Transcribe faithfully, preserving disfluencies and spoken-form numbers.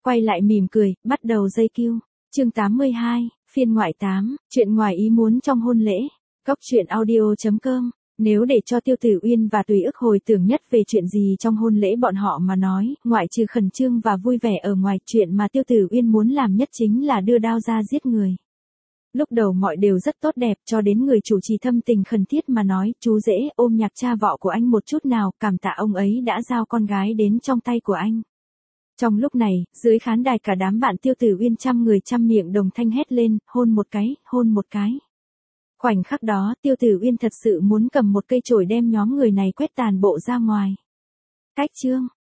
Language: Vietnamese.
quay lại mỉm cười, bắt đầu dây cue. Chương tám mươi hai, phiên ngoại tám, chuyện ngoài ý muốn trong hôn lễ. Góc truyện audio chấm com. Nếu để cho Tiêu Tử Uyên và Tùy Ức hồi tưởng nhất về chuyện gì trong hôn lễ bọn họ mà nói, ngoại trừ khẩn trương và vui vẻ ở ngoài, chuyện mà Tiêu Tử Uyên muốn làm nhất chính là đưa đao ra giết người. Lúc đầu mọi đều rất tốt đẹp cho đến người chủ trì thâm tình khẩn thiết mà nói, chú rể ôm nhạc cha vọ của anh một chút nào, cảm tạ ông ấy đã giao con gái đến trong tay của anh. Trong lúc này, dưới khán đài cả đám bạn Tiêu Tử Uyên trăm người trăm miệng đồng thanh hét lên, hôn một cái, hôn một cái. Khoảnh khắc đó, Tiêu Tử Uyên thật sự muốn cầm một cây chổi đem nhóm người này quét tàn bộ ra ngoài. Cách chương,